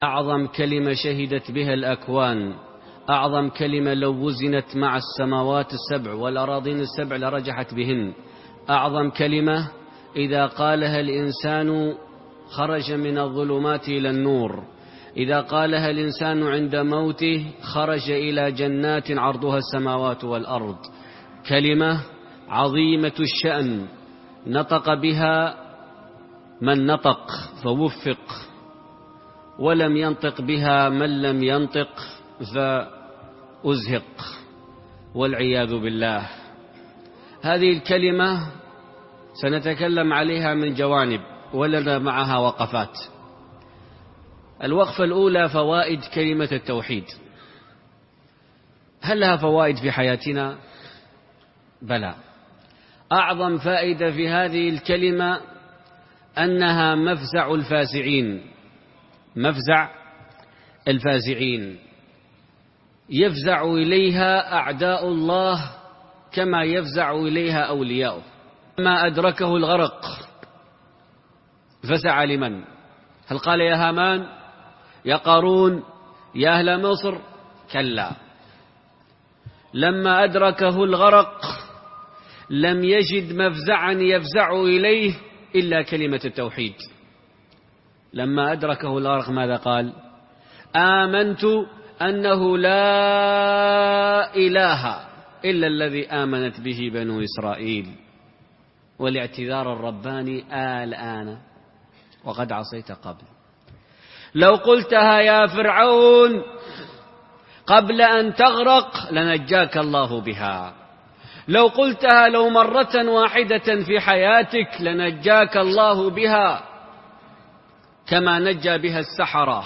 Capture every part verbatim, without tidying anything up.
أعظم كلمة شهدت بها الأكوان، أعظم كلمة لو وزنت مع السماوات السبع والأراضين السبع لرجحت بهن، أعظم كلمة إذا قالها الإنسان خرج من الظلمات إلى النور، إذا قالها الإنسان عند موته خرج إلى جنات عرضها السماوات والأرض. كلمة عظيمة الشأن نطق بها من نطق فوفق، ولم ينطق بها من لم ينطق فأزهق والعياذ بالله. هذه الكلمة سنتكلم عليها من جوانب ولنا معها وقفات. الوقفة الأولى فوائد كلمة التوحيد. هل لها فوائد في حياتنا؟ بلى. أعظم فائدة في هذه الكلمة أنها مفزع الفازعين، مفزع الفازعين يفزع إليها أعداء الله كما يفزع إليها أولياؤه. ما أدركه الغرق فزع لمن؟ هل قال يا هامان، يا قارون، يا أهل مصر؟ كلا. لما أدركه الغرق لم يجد مفزعا يفزع إليه إلا كلمة التوحيد. لما أدركه الغرق ماذا قال؟ آمنت أنه لا إله إلا الذي آمنت به بنو إسرائيل. والاعتذار الرباني الآن وقد عصيت قبل. لو قلتها يا فرعون قبل أن تغرق لنجاك الله بها. لو قلتها لو مرة واحدة في حياتك لنجاك الله بها، كما نجى بها السحرة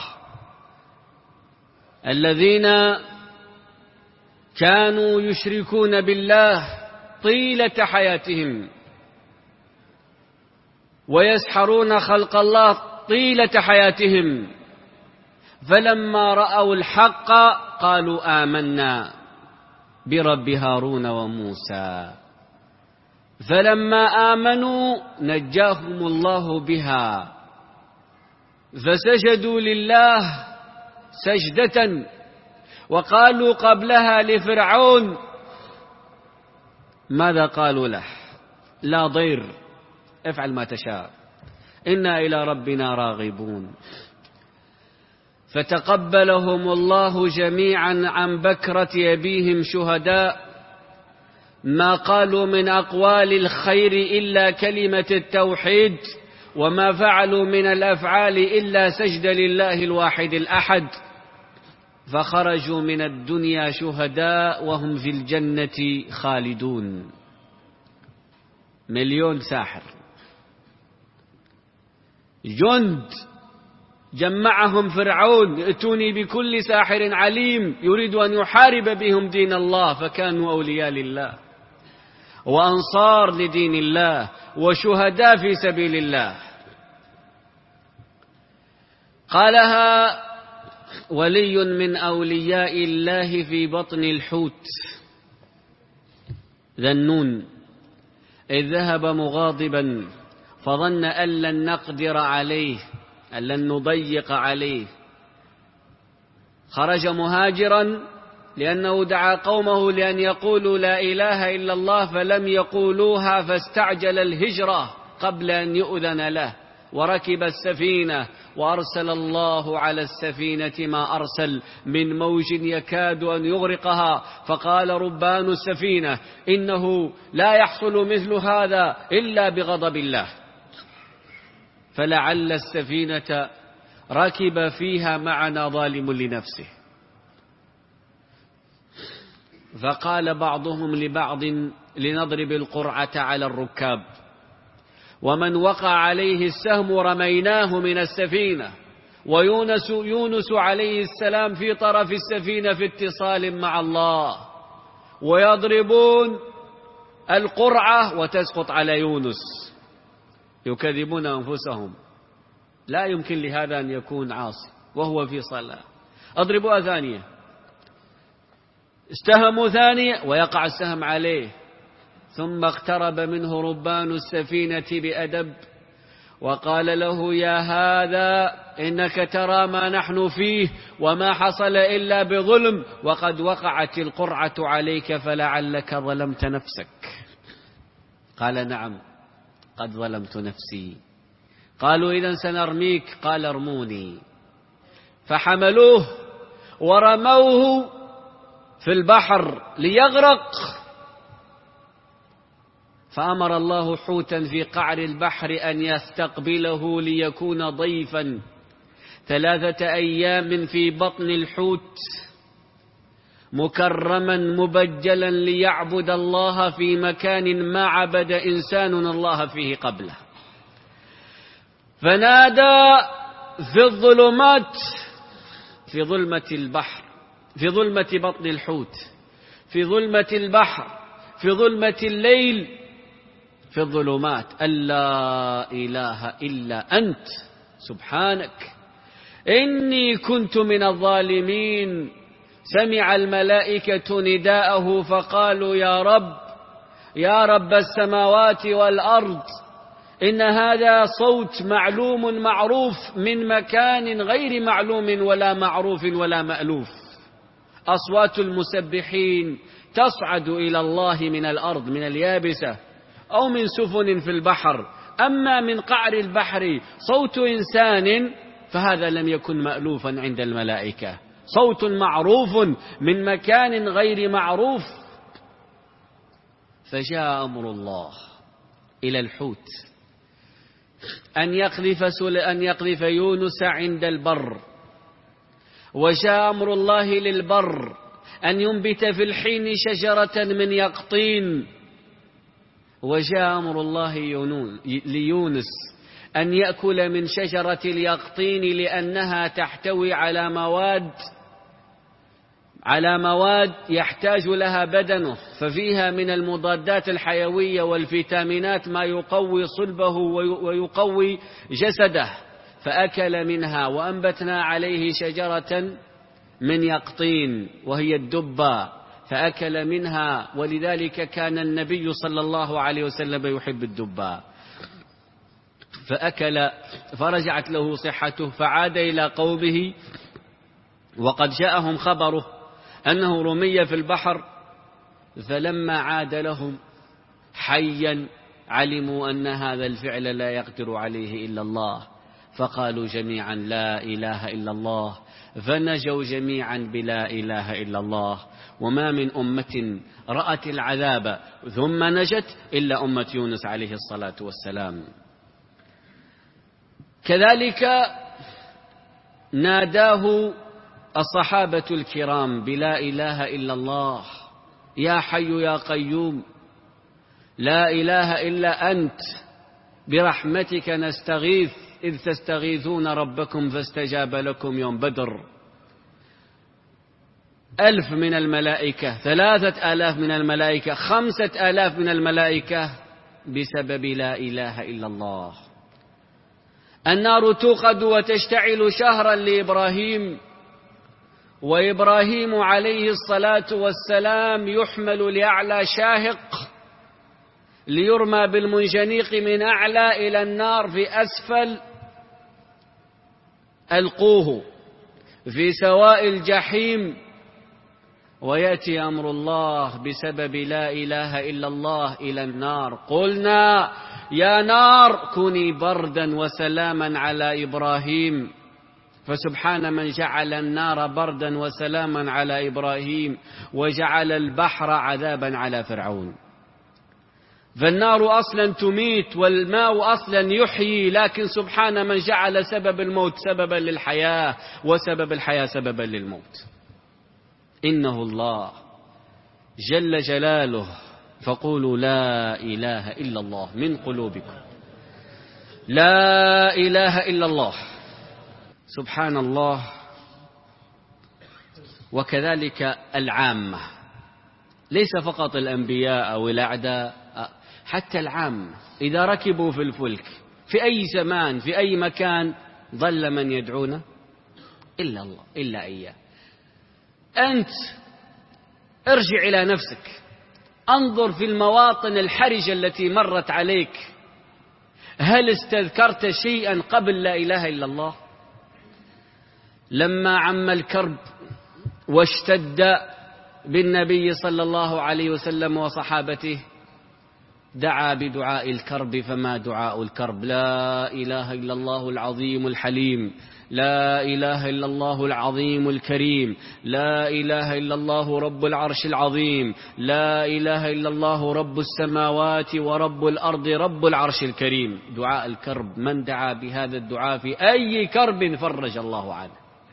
الذين كانوا يشركون بالله طيلة حياتهم ويسحرون خلق الله طيلة حياتهم، فلما رأوا الحق قالوا آمنا برب هارون وموسى، فلما آمنوا نجاهم الله بها فسجدوا لله سجدة. وقالوا قبلها لفرعون ماذا قالوا له؟ لا ضير، افعل ما تشاء، إنا إلى ربنا راغبون. فتقبلهم الله جميعا عن بكرة أبيهم شهداء، ما قالوا من أقوال الخير إلا كلمة التوحيد، وما فعلوا من الأفعال إلا سجد لله الواحد الأحد، فخرجوا من الدنيا شهداء وهم في الجنة خالدون. مليون ساحر، جند جمعهم فرعون، ائتوني بكل ساحر عليم يريد أن يحارب بهم دين الله، فكانوا أولياء لله وأنصار لدين الله وشهداء في سبيل الله. قالها ولي من أولياء الله في بطن الحوت ذا النون، إذ ذهب مغاضبا فظن أن لن نقدر عليه، أن لن نضيق عليه، خرج مهاجرا لأنه دعا قومه لأن يقولوا لا إله إلا الله فلم يقولوها، فاستعجل الهجرة قبل أن يؤذن له، وركب السفينة وأرسل الله على السفينة ما أرسل من موج يكاد أن يغرقها، فقال ربان السفينة إنه لا يحصل مثل هذا إلا بغضب الله، فلعل السفينة ركب فيها معنا ظالم لنفسه. فقال بعضهم لبعض لنضرب القرعة على الركاب، ومن وقع عليه السهم رميناه من السفينة، ويونس يونس عليه السلام في طرف السفينة في اتصال مع الله، ويضربون القرعة وتسقط على يونس، يكذبون أنفسهم، لا يمكن لهذا أن يكون عاصي وهو في صلاة. أضربوا ثانية، استهموا ثانية ويقع السهم عليه، ثم اقترب منه ربان السفينة بأدب وقال له يا هذا إنك ترى ما نحن فيه وما حصل إلا بظلم، وقد وقعت القرعة عليك فلعلك ظلمت نفسك. قال نعم قد ظلمت نفسي. قالوا إذن سنرميك. قال ارموني. فحملوه ورموه في البحر ليغرق، فأمر الله حوتا في قعر البحر أن يستقبله ليكون ضيفا ثلاثة أيام في بطن الحوت مكرما مبجلا ليعبد الله في مكان ما عبد إنسان الله فيه قبله. فنادى في الظلمات، في ظلمة البحر، في ظلمة بطن الحوت، في ظلمة البحر، في ظلمة الليل، في الظلمات، أن لا إله إلا أنت سبحانك إني كنت من الظالمين. سمع الملائكة نداءه فقالوا يا رب يا رب السماوات والأرض، إن هذا صوت معلوم معروف من مكان غير معلوم ولا معروف ولا مألوف. أصوات المسبحين تصعد إلى الله من الأرض، من اليابسة أو من سفن في البحر. أما من قعر البحر صوت إنسان فهذا لم يكن مألوفا عند الملائكة، صوت معروف من مكان غير معروف. فجاء أمر الله إلى الحوت أن يقذف, أن يقذف يونس عند البر، وجاء أمر الله للبر أن ينبت في الحين شجرة من يقطين، وجاء أمر الله ليونس أن يأكل من شجرة اليقطين لأنها تحتوي على مواد على مواد يحتاج لها بدنه، ففيها من المضادات الحيوية والفيتامينات ما يقوي صلبه ويقوي جسده. فأكل منها وأنبتنا عليه شجرة من يقطين وهي الدبة، فأكل منها، ولذلك كان النبي صلى الله عليه وسلم يحب الدبة. فأكل فرجعت له صحته فعاد إلى قومه، وقد جاءهم خبره أنه رمي في البحر. فلما عاد لهم حيا علموا أن هذا الفعل لا يقدر عليه إلا الله، فقالوا جميعا لا إله إلا الله، فنجوا جميعا بلا إله إلا الله. وما من أمة رأت العذاب ثم نجت إلا أمة يونس عليه الصلاة والسلام. كذلك ناداه الصحابة الكرام بلا إله إلا الله، يا حي يا قيوم لا إله إلا أنت برحمتك نستغيث إذ تستغيثون ربكم فاستجاب لكم يوم بدر. ألف من الملائكة، ثلاثة آلاف من الملائكة، خمسة آلاف من الملائكة بسبب لا إله إلا الله. النار توقد وتشتعل شهرا لإبراهيم، وإبراهيم عليه الصلاة والسلام يحمل لأعلى شاهق ليرمى بالمنجنيق من أعلى إلى النار في أسفل، ألقوه في سواء الجحيم، ويأتي أمر الله بسبب لا إله إلا الله إلى النار. قلنا يا نار كوني بردا وسلاما على إبراهيم، فسبحان من جعل النار بردا وسلاما على إبراهيم وجعل البحر عذابا على فرعون. فالنار أصلا تميت والماء أصلا يحيي، لكن سبحان من جعل سبب الموت سببا للحياة وسبب الحياة سببا للموت. إنه الله جل جلاله. فقولوا لا إله إلا الله من قلوبكم، لا إله إلا الله. سبحان الله. وكذلك العامة، ليس فقط الأنبياء أو الأعداء، حتى العامة إذا ركبوا في الفلك في أي زمان في أي مكان ظل من يدعون إلا الله إلا إياه. أنت ارجع إلى نفسك، انظر في المواطن الحرجة التي مرت عليك، هل استذكرت شيئا قبل لا إله إلا الله؟ لما عم الكرب واشتد بالنبي صلى الله عليه وسلم وصحابته دعا بدعاء الكرب، فما دعاء الكرب؟ لا إله إلا الله العظيم الحليم، لا إله إلا الله العظيم الكريم، لا إله إلا الله رب العرش العظيم، لا إله إلا الله رب السماوات ورب الأرض رب العرش الكريم. دعاء الكرب، من دعا بهذا الدعاء في أي كرب فرج الله عنه.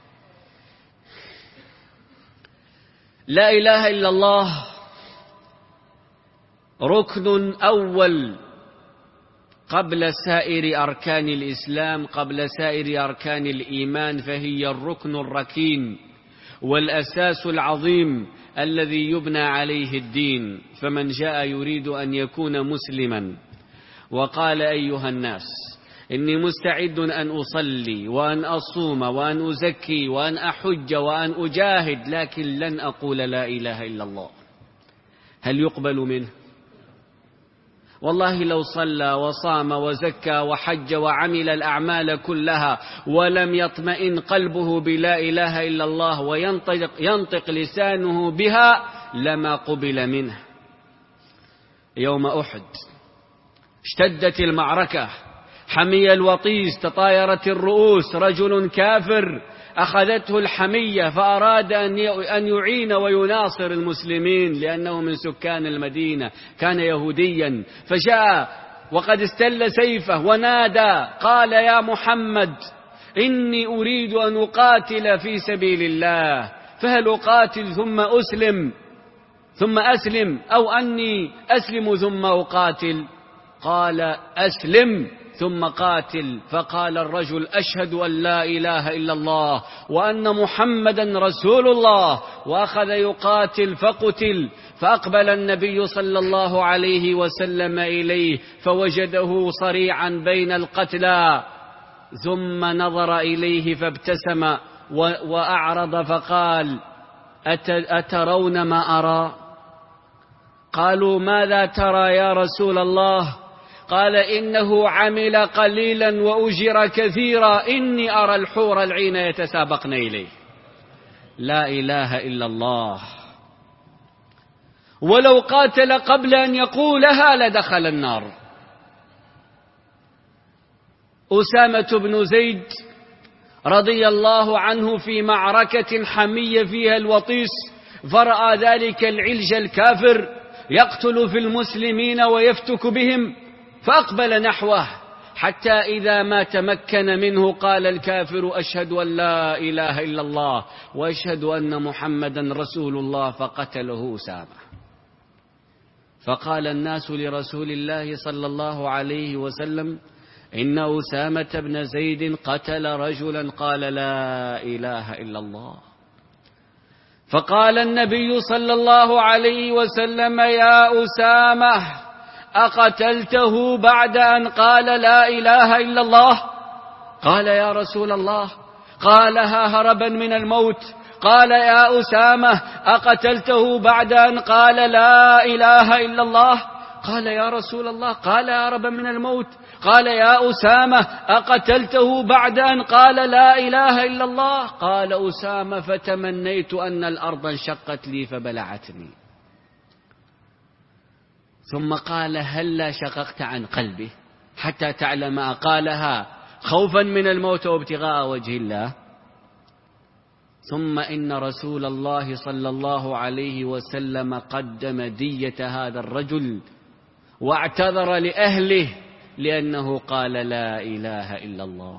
لا إله إلا الله ركن أول قبل سائر أركان الإسلام، قبل سائر أركان الإيمان، فهي الركن الركين والأساس العظيم الذي يبنى عليه الدين. فمن جاء يريد أن يكون مسلما وقال أيها الناس إني مستعد أن أصلي وأن أصوم وأن أزكي وأن أحج وأن أجاهد، لكن لن أقول لا إله إلا الله، هل يقبل منه؟ والله لو صلى وصام وزكى وحج وعمل الأعمال كلها ولم يطمئن قلبه بلا إله إلا الله وينطق ينطق لسانه بها لما قبل منه. يوم أحد اشتدت المعركة، حمي الوطيس، تطايرت الرؤوس، رجل كافر أخذته الحمية فأراد أن يعين ويناصر المسلمين لأنه من سكان المدينة، كان يهوديا، فجاء وقد استل سيفه ونادى قال يا محمد إني أريد أن أقاتل في سبيل الله، فهل أقاتل ثم أسلم ثم أسلم أو أني أسلم ثم أقاتل؟ قال أسلم ثم قاتل. فقال الرجل أشهد أن لا إله إلا الله وأن محمدا رسول الله، وأخذ يقاتل فقتل. فأقبل النبي صلى الله عليه وسلم إليه فوجده صريعا بين القتلى، ثم نظر إليه فابتسم وأعرض فقال أترون ما أرى؟ قالوا ماذا ترى يا رسول الله؟ قال إنه عمل قليلا وأجر كثيرا، إني أرى الحور العين يتسابقن إليه. لا إله إلا الله. ولو قاتل قبل أن يقولها لدخل النار. أسامة بن زيد رضي الله عنه في معركة حمية فيها الوطيس، فرأى ذلك العلج الكافر يقتل في المسلمين ويفتك بهم، فأقبل نحوه حتى إذا ما تمكن منه قال الكافر أشهد أن لا إله إلا الله وأشهد أن محمدا رسول الله، فقتله أسامة. فقال الناس لرسول الله صلى الله عليه وسلم إن أسامة بن زيد قتل رجلا قال لا إله إلا الله. فقال النبي صلى الله عليه وسلم يا أسامة أقتلته بعد أن قال لا إله إلا الله؟ قال يا رسول الله قالها هربا من الموت. قال يا أسامة أقتلته بعد أن قال لا إله إلا الله؟ قال يا رسول الله قال هربا من الموت. قال يا أسامة أقتلته بعد أن قال لا إله إلا الله؟ قال أسامة فتمنيت أن الأرض انشقت لي فبلعتني. ثم قال هلا شققت عن قلبه حتى تعلم أقالها خوفا من الموت وابتغاء وجه الله؟ ثم إن رسول الله صلى الله عليه وسلم قدم دية هذا الرجل واعتذر لأهله لأنه قال لا إله إلا الله.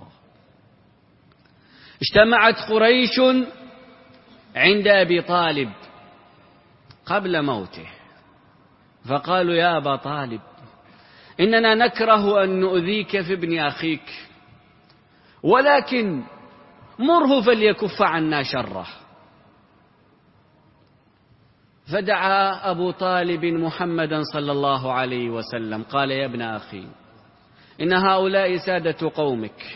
اجتمعت قريش عند أبي طالب قبل موته فقالوا يا أبا طالب إننا نكره أن نؤذيك في ابن أخيك، ولكن مره فليكف عنا شره. فدعا أبو طالب محمدا صلى الله عليه وسلم قال يا ابن أخي إن هؤلاء سادة قومك،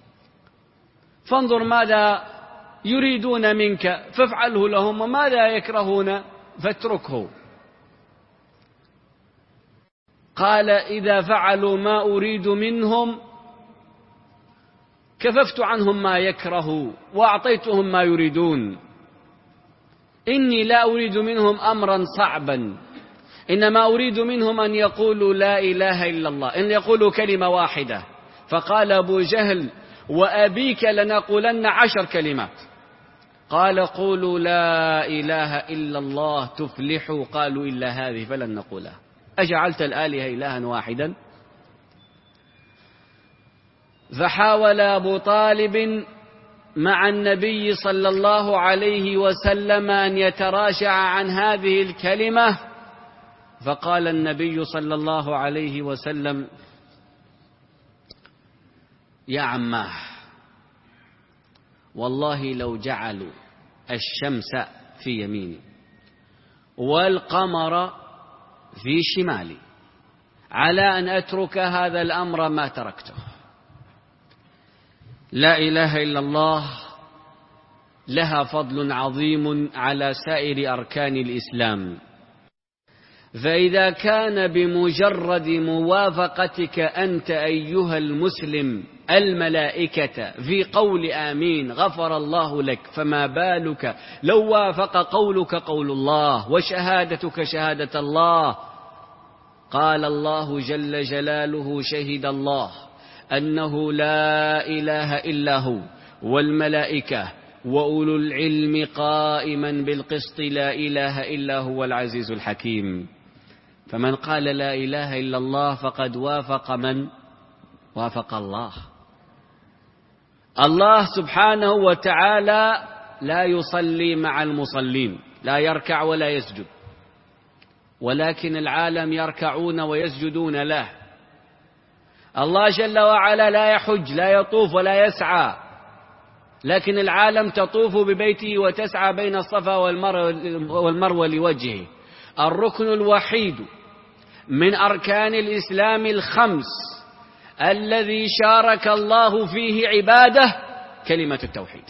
فانظر ماذا يريدون منك فافعله لهم، وماذا يكرهون فاتركه. قال إذا فعلوا ما أريد منهم كففت عنهم ما يكره وأعطيتهم ما يريدون. إني لا أريد منهم أمرا صعبا، إنما أريد منهم أن يقولوا لا إله إلا الله، إن يقولوا كلمة واحدة. فقال أبو جهل: وأبيك لنقولن عشر كلمات. قال: قولوا لا إله إلا الله تفلحوا. قالوا: إلا هذه فلن نقولها. أجعلت الآلهة إلها واحدا؟ فحاول أبو طالب مع النبي صلى الله عليه وسلم أن يتراشع عن هذه الكلمة، فقال النبي صلى الله عليه وسلم: يا عماه، والله لو جعلوا الشمس في يميني والقمر في شمالي على أن أترك هذا الأمر ما تركته. لا إله إلا الله لها فضل عظيم على سائر أركان الإسلام، فإذا كان بمجرد موافقتك أنت أيها المسلم الملائكة في قول آمين غفر الله لك، فما بالك لو وافق قولك قول الله وشهادتك شهادة الله؟ قال الله جل جلاله: شهد الله أنه لا إله إلا هو والملائكة وأولو العلم قائما بالقسط لا إله إلا هو العزيز الحكيم. فمن قال لا إله إلا الله فقد وافق من؟ وافق الله. الله سبحانه وتعالى لا يصلي مع المصلين، لا يركع ولا يسجد، ولكن العالم يركعون ويسجدون له. الله جل وعلا لا يحج، لا يطوف ولا يسعى، لكن العالم تطوف ببيته وتسعى بين الصفا والمروة لوجهه. الركن الوحيد من أركان الإسلام الخمس الذي شارك الله فيه عباده كلمة التوحيد.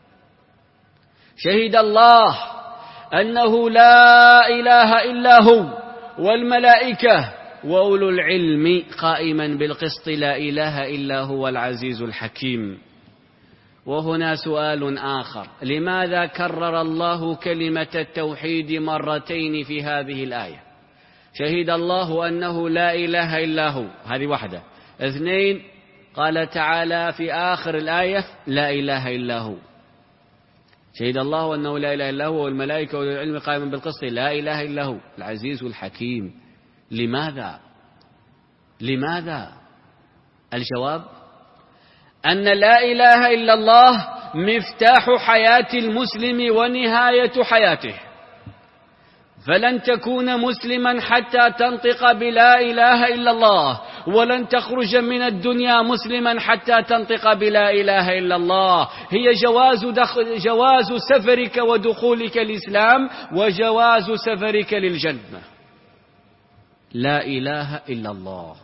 شهد الله أنه لا إله إلا هو والملائكة وأولو العلم قائما بالقسط لا إله إلا هو العزيز الحكيم. وهنا سؤال آخر: لماذا كرر الله كلمة التوحيد مرتين في هذه الآية؟ شهد الله أنه لا إله إلا هو، هذه واحدة. اثنين، قال تعالى في آخر الآية: لا إله إلا هو. شهد الله أنه لا إله إلا هو والملائكة والعلم قائما بالقسط لا إله إلا هو العزيز الحكيم. لماذا؟ لماذا؟ الجواب: أن لا إله إلا الله مفتاح حياة المسلم ونهاية حياته، فلن تكون مسلما حتى تنطق بلا إله إلا الله، ولن تخرج من الدنيا مسلما حتى تنطق بلا إله إلا الله. هي جواز, دخل جواز سفرك ودخولك الإسلام وجواز سفرك للجنة. لا إله إلا الله.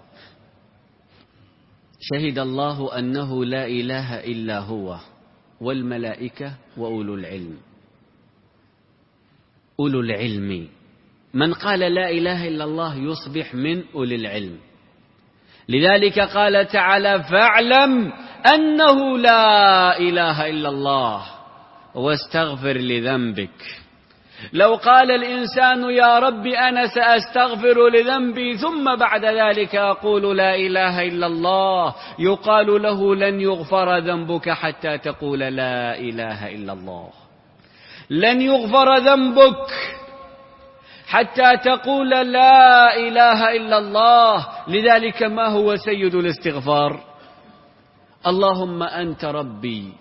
شهد الله أنه لا إله إلا هو والملائكة وأولو العلم. أولو العلم، من قال لا إله إلا الله يصبح من أولي العلم. لذلك قال تعالى: فاعلم أنه لا إله إلا الله واستغفر لذنبك. لو قال الإنسان: يا رب أنا سأستغفر لذنبي ثم بعد ذلك أقول لا إله إلا الله، يقال له: لن يغفر ذنبك حتى تقول لا إله إلا الله. لن يغفر ذنبك حتى تقول لا إله إلا الله. لذلك ما هو سيد الاستغفار؟ اللهم أنت ربي،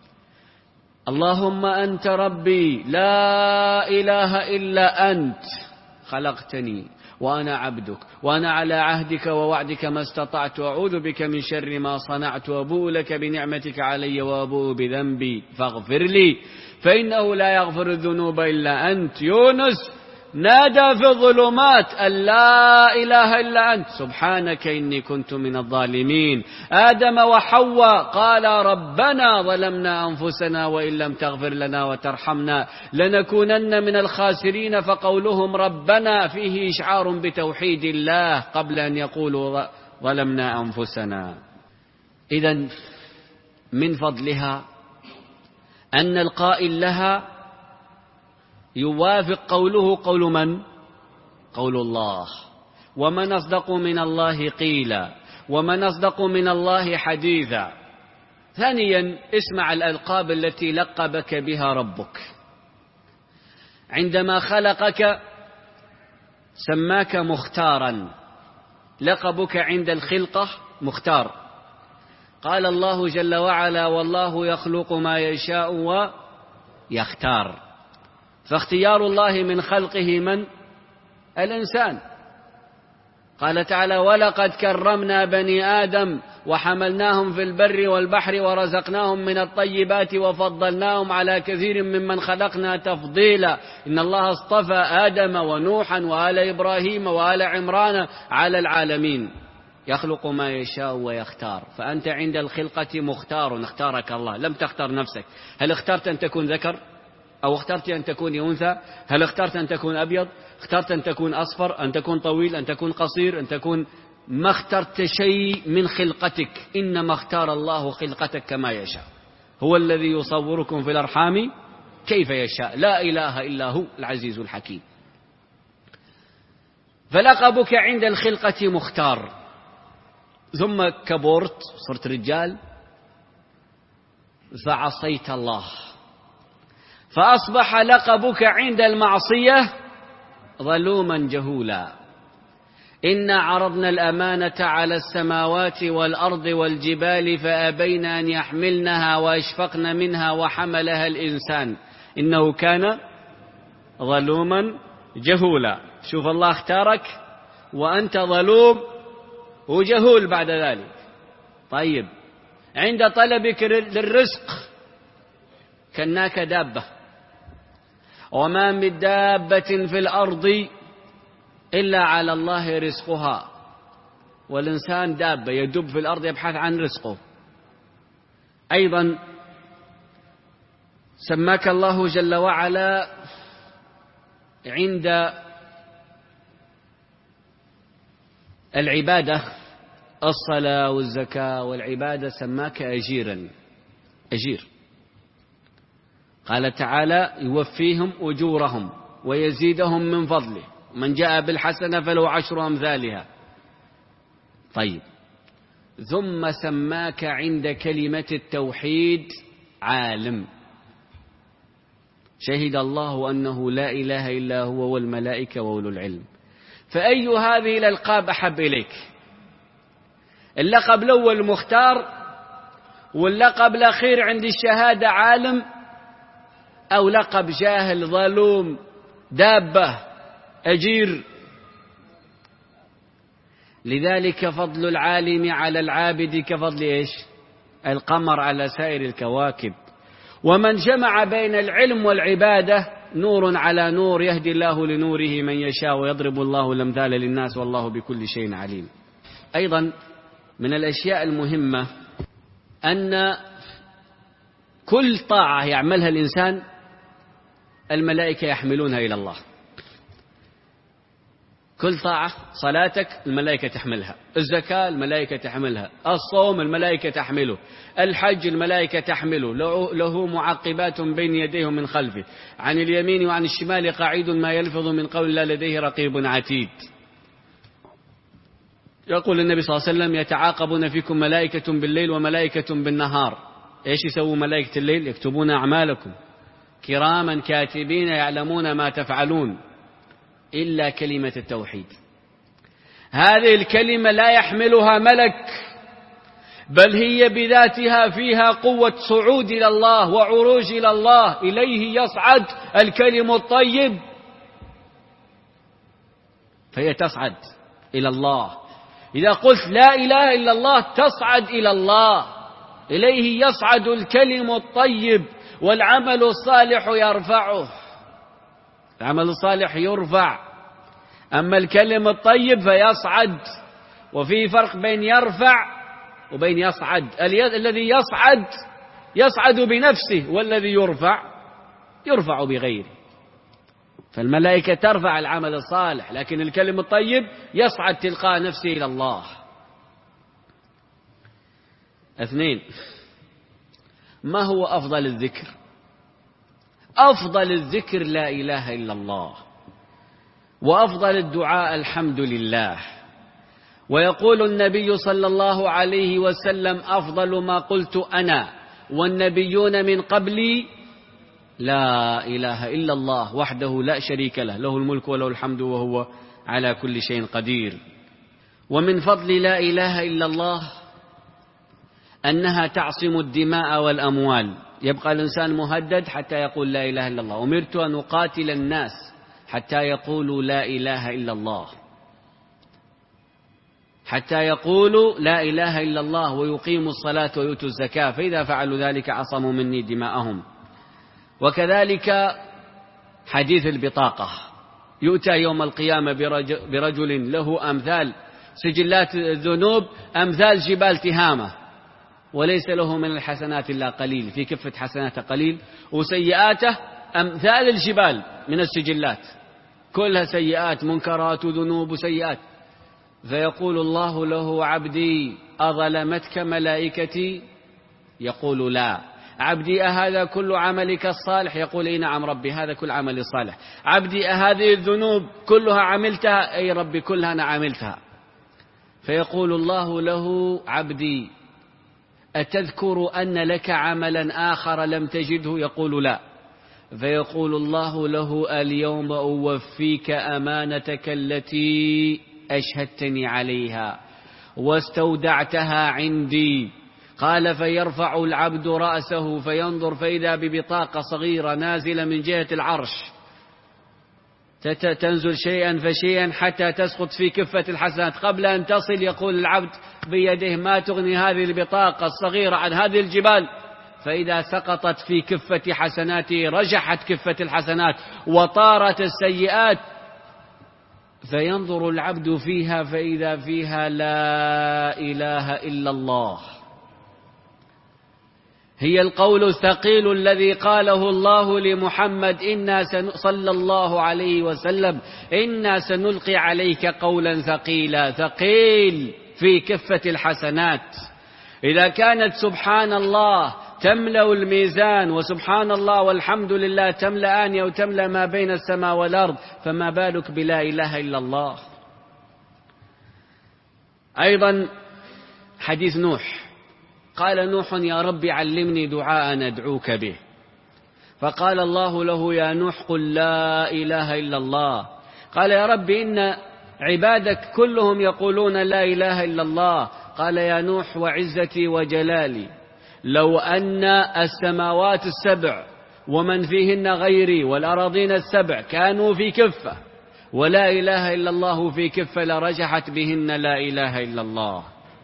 اللهم أنت ربي، لا إله إلا أنت، خلقتني وأنا عبدك، وأنا على عهدك ووعدك ما استطعت، وأعوذ بك من شر ما صنعت، وأبوء لك بنعمتك علي وأبوء بذنبي فاغفر لي فإنه لا يغفر الذنوب إلا أنت. يونس نادى في الظلمات أن لا إله إلا أنت سبحانك إني كنت من الظالمين. آدم وحواء قال: ربنا ظلمنا أنفسنا وإن لم تغفر لنا وترحمنا لنكونن من الخاسرين. فقولهم ربنا فيه إشعار بتوحيد الله قبل أن يقولوا ظلمنا أنفسنا. إذن من فضلها أن القائل لها يوافق قوله قول من؟ قول الله. ومن أصدق من الله قيلا ومن أصدق من الله حديثا. ثانيا، اسمع الألقاب التي لقبك بها ربك. عندما خلقك سماك مختارا، لقبك عند الخلقة مختار. قال الله جل وعلا: والله يخلق ما يشاء ويختار. فاختيار الله من خلقه من؟ الإنسان. قال تعالى: ولقد كرمنا بني آدم وحملناهم في البر والبحر ورزقناهم من الطيبات وفضلناهم على كثير ممن خلقنا تفضيلا. إن الله اصطفى آدم ونوحا وآل إبراهيم وآل عمران على العالمين. يخلق ما يشاء ويختار. فأنت عند الخلقة مختار، اختارك الله، لم تختار نفسك. هل اخترت أن تكون ذكر؟ أو اخترت أن تكون أنثى؟ هل اخترت أن تكون أبيض؟ اخترت أن تكون أصفر؟ أن تكون طويل؟ أن تكون قصير؟ أن تكون ما اخترت شيء من خلقتك، إنما اختار الله خلقتك كما يشاء. هو الذي يصوركم في الأرحام كيف يشاء، لا إله إلا هو العزيز الحكيم. فلقبك عند الخلقة مختار، ثم كبرت صرت رجال فعصيت الله، فأصبح لقبك عند المعصية ظلوما جهولا. إنا عرضنا الأمانة على السماوات والأرض والجبال فأبين أن يحملنها وأشفقن منها وحملها الإنسان إنه كان ظلوما جهولا. شوف، الله اختارك وأنت ظلوم وجهول بعد ذلك. طيب، عند طلبك للرزق كناك دابة، وما من دابة في الأرض إلا على الله رزقها. والإنسان دابة يدب في الأرض يبحث عن رزقه. أيضا سماك الله جل وعلا عند العبادة، الصلاة والزكاة والعبادة، سماك أجيرا، أجير. قال تعالى: يوفيهم أجورهم ويزيدهم من فضله، من جاء بالحسنة فله عشر أمثالها. طيب، ثم سماك عند كلمة التوحيد عالم. شهد الله أنه لا إله إلا هو والملائكة وأولو العلم. فأي هذه الألقاب أحب إليك؟ اللقب الأول مختار، واللقب الأخير عند الشهادة عالم، أو لقب جاهل ظلوم دابة أجير؟ لذلك فضل العالم على العابد كفضل إيش؟ القمر على سائر الكواكب. ومن جمع بين العلم والعبادة نور على نور، يهدي الله لنوره من يشاء ويضرب الله الأمثال للناس والله بكل شيء عليم. أيضا من الأشياء المهمة أن كل طاعة يعملها الإنسان الملائكة يحملونها إلى الله. كل طاعة، صلاتك الملائكة تحملها، الزكاة الملائكة تحملها، الصوم الملائكة تحمله، الحج الملائكة تحمله، له معقبات بين يديه ومن خلفه، عن اليمين وعن الشمال قعيد ما يلفظ من قول لا لديه رقيب عتيد. يقول النبي صلى الله عليه وسلم: يتعاقبون فيكم ملائكة بالليل وملائكة بالنهار. إيش يسووا ملائكة الليل؟ يكتبون أعمالكم، كراما كاتبين يعلمون ما تفعلون. إلا كلمة التوحيد، هذه الكلمة لا يحملها ملك، بل هي بذاتها فيها قوة صعود إلى الله وعروج إلى الله. إليه يصعد الكلم الطيب، فهي تصعد إلى الله. إذا قلت لا إله إلا الله تصعد إلى الله. إليه يصعد الكلم الطيب، والعمل الصالح يرفعه. العمل الصالح يرفع، أما الكلم الطيب فيصعد. وفي فرق بين يرفع وبين يصعد. الذي يصعد يصعد بنفسه، والذي يرفع يرفع بغيره. فالملائكة ترفع العمل الصالح، لكن الكلم الطيب يصعد تلقاء نفسه إلى الله. اثنين، ما هو أفضل الذكر؟ أفضل الذكر لا إله إلا الله، وأفضل الدعاء الحمد لله. ويقول النبي صلى الله عليه وسلم: أفضل ما قلت أنا والنبيون من قبلي لا إله إلا الله وحده لا شريك له، له الملك وله الحمد وهو على كل شيء قدير. ومن فضل لا إله إلا الله أنها تعصم الدماء والأموال. يبقى الإنسان مهدد حتى يقول لا إله إلا الله. أمرت أن أقاتل الناس حتى يقولوا لا إله إلا الله، حتى يقولوا لا إله إلا الله ويقيموا الصلاة ويؤتوا الزكاة، فإذا فعلوا ذلك عصموا مني دماءهم. وكذلك حديث البطاقة، يؤتى يوم القيامة برجل له أمثال سجلات الذنوب أمثال جبال تهامة، وليس له من الحسنات إلا قليل، في كفة حسناته قليل، وسيئاته أمثال الجبال من السجلات، كلها سيئات، منكرات وذنوب وسيئات. فيقول الله له: عبدي أظلمتك ملائكتي؟ يقول: لا. عبدي أهذا كل عملك الصالح؟ يقول: إي نعم ربي، هذا كل عملي صالح. عبدي أهذه الذنوب كلها عملتها؟ أي ربي كلها أنا عملتها. فيقول الله له: عبدي أتذكر أن لك عملا آخر لم تجده؟ يقول: لا. فيقول الله له: اليوم أوفيك أمانتك التي أشهدتني عليها واستودعتها عندي. قال: فيرفع العبد رأسه فينظر فإذا ببطاقة صغيرة نازلة من جهة العرش، تنزل شيئا فشيئا حتى تسقط في كفة الحسنات. قبل أن تصل يقول العبد بيده: ما تغني هذه البطاقة الصغيرة عن هذه الجبال؟ فإذا سقطت في كفة حسناته رجحت كفة الحسنات وطارت السيئات، فينظر العبد فيها فإذا فيها لا إله إلا الله. هي القول الثقيل الذي قاله الله لمحمد إنا صلى الله عليه وسلم: إنا سنلقي عليك قولا ثقيلا. ثقيل في كفة الحسنات. إذا كانت سبحان الله تملأ الميزان، وسبحان الله والحمد لله تملأان أو تملأ ما بين السماء والأرض، فما بالك بلا إله إلا الله. أيضا حديث نوح، قال نوح: يا رب علمني دعاء ندعوك به. فقال الله له: يا نوح قل لا إله إلا الله. قال: يا رب إن عبادك كلهم يقولون لا إله إلا الله. قال: يا نوح وعزتي وجلالي لو أن السماوات السبع ومن فيهن غيري والأراضين السبع كانوا في كفة ولا إله إلا الله في كفة لرجحت بهن لا إله إلا الله.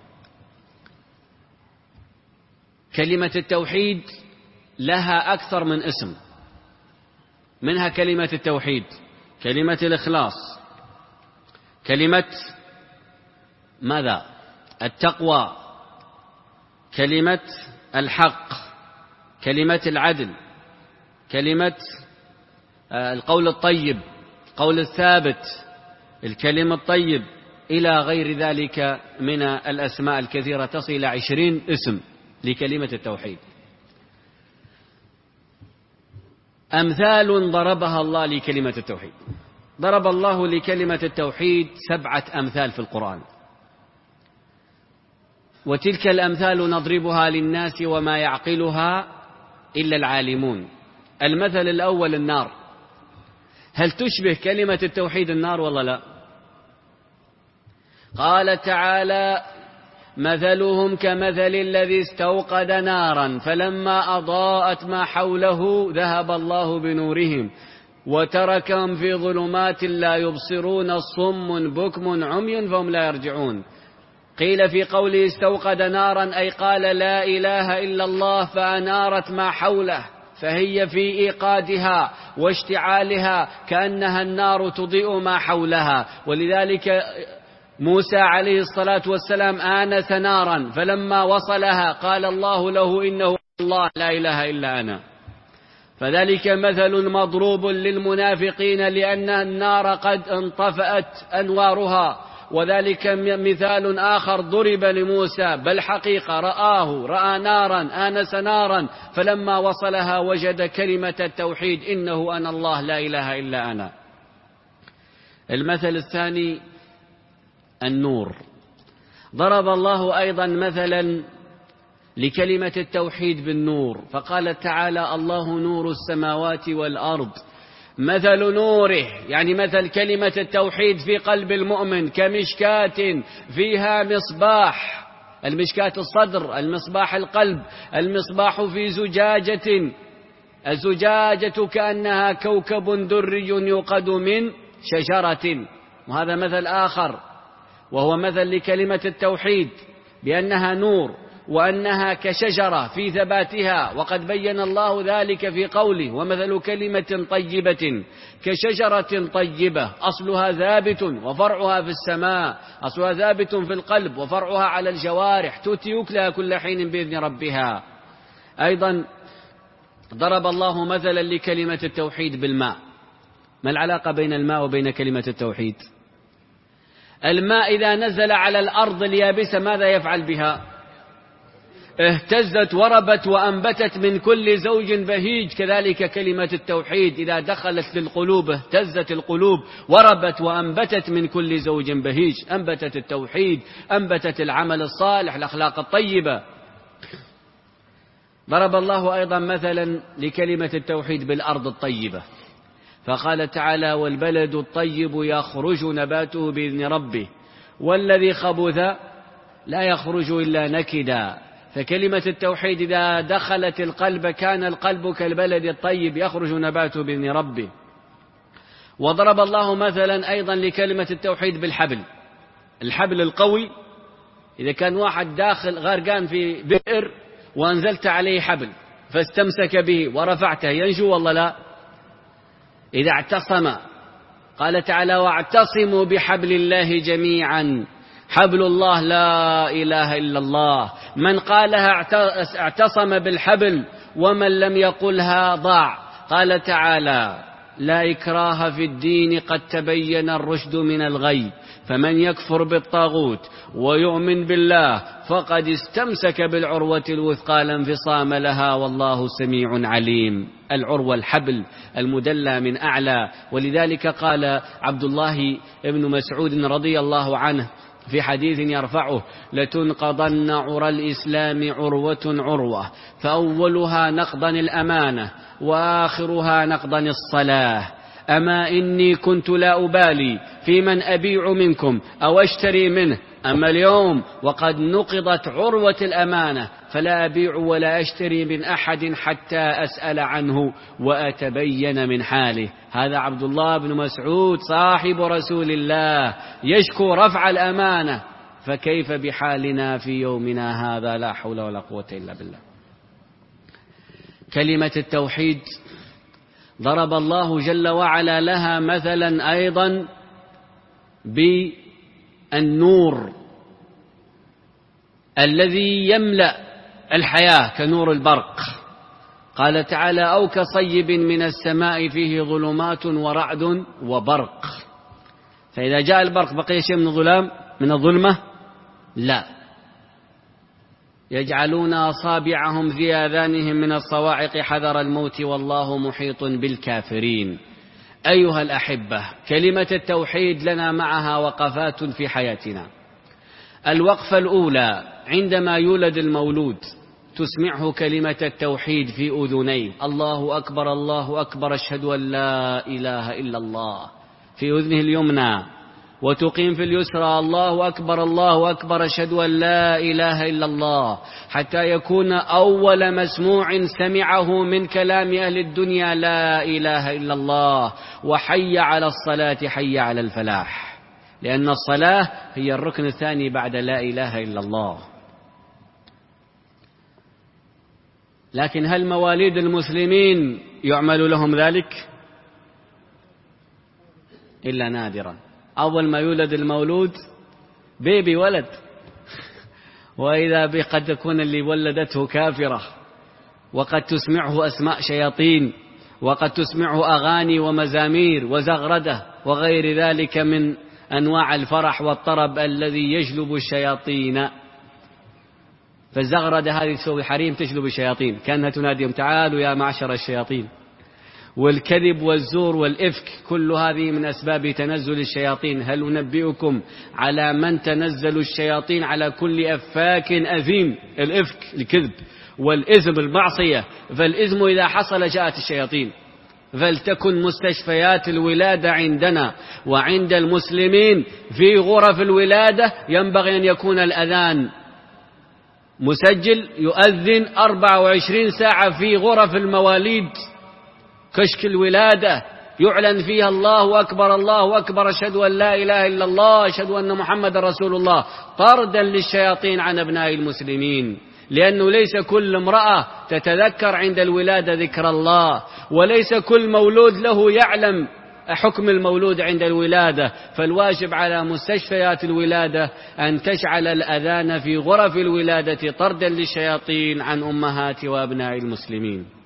كلمة التوحيد لها أكثر من اسم، منها كلمة التوحيد، كلمة الإخلاص، كلمة ماذا؟ التقوى، كلمة الحق، كلمة العدل، كلمة القول الطيب، القول الثابت، الكلمة الطيب، إلى غير ذلك من الأسماء الكثيرة، تصل إلى عشرين اسم لكلمة التوحيد. أمثال ضربها الله لكلمة التوحيد. ضرب الله لكلمة التوحيد سبعة أمثال في القرآن، وتلك الأمثال نضربها للناس وما يعقلها إلا العالمون. المثل الأول النار. هل تشبه كلمة التوحيد النار ولا لا؟ قال تعالى: مثلهم كمثل الذي استوقد نارا فلما أضاءت ما حوله ذهب الله بنورهم وتركهم في ظلمات لا يبصرون صم بكم عمي فهم لا يرجعون. قيل في قوله استوقد نارا أي قال لا إله إلا الله فأنارت ما حوله، فهي في إيقادها واشتعالها كأنها النار تضيء ما حولها. ولذلك موسى عليه الصلاة والسلام آنس نارا فلما وصلها قال الله له إنه الله لا إله إلا أنا. فذلك مثل مضروب للمنافقين لأن النار قد انطفأت أنوارها وذلك مثال آخر ضرب لموسى، بل حقيقة رآه، رأى نارا آنس نارا فلما وصلها وجد كلمة التوحيد، إنه أنا الله لا إله إلا أنا. المثل الثاني النور. ضرب الله أيضا مثلا لكلمة التوحيد بالنور، فقال تعالى: الله نور السماوات والأرض مثل نوره، يعني مثل كلمة التوحيد في قلب المؤمن كمشكاة فيها مصباح، المشكاة الصدر، المصباح القلب، المصباح في زجاجة، الزجاجة كأنها كوكب دري يوقد من شجرة. وهذا مثل آخر، وهو مثل لكلمة التوحيد بأنها نور وأنها كشجرة في ثباتها، وقد بين الله ذلك في قوله: ومثل كلمة طيبة كشجرة طيبة أصلها ثابت وفرعها في السماء. أصلها ثابت في القلب وفرعها على الجوارح، تؤتي أكلها كل حين بإذن ربها. أيضا ضرب الله مثلا لكلمة التوحيد بالماء. ما العلاقة بين الماء وبين كلمة التوحيد؟ الماء إذا نزل على الأرض اليابسة ماذا يفعل بها؟ اهتزت وربت وأنبتت من كل زوج بهيج. كذلك كلمة التوحيد إذا دخلت للقلوب اهتزت القلوب وربت وأنبتت من كل زوج بهيج. أنبتت التوحيد، أنبتت العمل الصالح، الأخلاق الطيبة. ضرب الله أيضا مثلا لكلمة التوحيد بالأرض الطيبة، فقال تعالى: والبلد الطيب يخرج نباته بإذن ربه والذي خبث لا يخرج إلا نكدا. فكلمة التوحيد إذا دخلت القلب كان القلب كالبلد الطيب يخرج نباته بإذن ربه. وضرب الله مثلا أيضا لكلمة التوحيد بالحبل، الحبل القوي. إذا كان واحد داخل غرقان في بئر وأنزلت عليه حبل فاستمسك به ورفعته، ينجو والله لا؟ إذا اعتصم، قال تعالى: واعتصموا بحبل الله جميعا، حبل الله لا إله إلا الله. من قالها اعتصم بالحبل، ومن لم يقلها ضاع. قال تعالى: لا إكراه في الدين قد تبين الرشد من الغي، فمن يكفر بالطاغوت ويؤمن بالله فقد استمسك بالعروة الوثقى لا انفصام لها والله سميع عليم. العروة الحبل المدلى من أعلى. ولذلك قال عبد الله بن مسعود رضي الله عنه في حديث يرفعه: لتنقضن عرى الإسلام عروة عروة، فأولها نقضا الأمانة وآخرها نقضا الصلاة. أما إني كنت لا أبالي في من أبيع منكم أو أشتري منه، أما اليوم وقد نقضت عروة الأمانة فلا أبيع ولا أشتري من أحد حتى أسأل عنه وأتبين من حاله. هذا عبد الله بن مسعود صاحب رسول الله يشكو رفع الأمانة، فكيف بحالنا في يومنا هذا؟ لا حول ولا قوة إلا بالله. كلمة التوحيد ضرب الله جل وعلا لها مثلا أيضا بالنور الذي يملأ الحياة كنور البرق. قال تعالى: أو كصيب من السماء فيه ظلمات ورعد وبرق. فإذا جاء البرق بقي شيء من الظلام من الظلمة؟ لا. يجعلون أصابعهم في آذانهم من الصواعق حذر الموت والله محيط بالكافرين. أيها الأحبة، كلمة التوحيد لنا معها وقفات في حياتنا. الوقفة الأولى عندما يولد المولود تسمعه كلمة التوحيد في أذنيه: الله أكبر الله أكبر أشهد أن لا إله إلا الله، في أذنه اليمنى. وتقيم في اليسرى: الله أكبر الله أكبر أشهد أن لا إله إلا الله، حتى يكون أول مسموع سمعه من كلام أهل الدنيا لا إله إلا الله. وحي على الصلاة حي على الفلاح، لأن الصلاة هي الركن الثاني بعد لا إله إلا الله. لكن هل مواليد المسلمين يعمل لهم ذلك؟ إلا نادرا. أول ما يولد المولود بيبي ولد، وإذا به قد تكون اللي ولدته كافرة، وقد تسمعه أسماء شياطين، وقد تسمعه أغاني ومزامير وزغردة وغير ذلك من أنواع الفرح والطرب الذي يجلب الشياطين. فالزغردة هذه تسوي الحريم تجلب الشياطين، كأنها تناديهم تعالوا يا معشر الشياطين. والكذب والزور والإفك كل هذه من أسباب تنزل الشياطين. هل أنبئكم على من تنزل الشياطين؟ على كل أفاك أثيم. الإفك الكذب، والإثم المعصية. فالإثم إذا حصل جاءت الشياطين. فلتكن مستشفيات الولادة عندنا وعند المسلمين في غرف الولادة ينبغي أن يكون الأذان مسجل يؤذن أربعة وعشرين ساعة في غرف المواليد. كشك الولادة يعلن فيها الله أكبر الله أكبر أشهد أن لا إله إلا الله أشهد أن محمد رسول الله، طردا للشياطين عن أبناء المسلمين. لأنه ليس كل امرأة تتذكر عند الولادة ذكر الله، وليس كل مولود له يعلم حكم المولود عند الولادة. فالواجب على مستشفيات الولادة أن تجعل الأذان في غرف الولادة طردا للشياطين عن أمهات وأبناء المسلمين.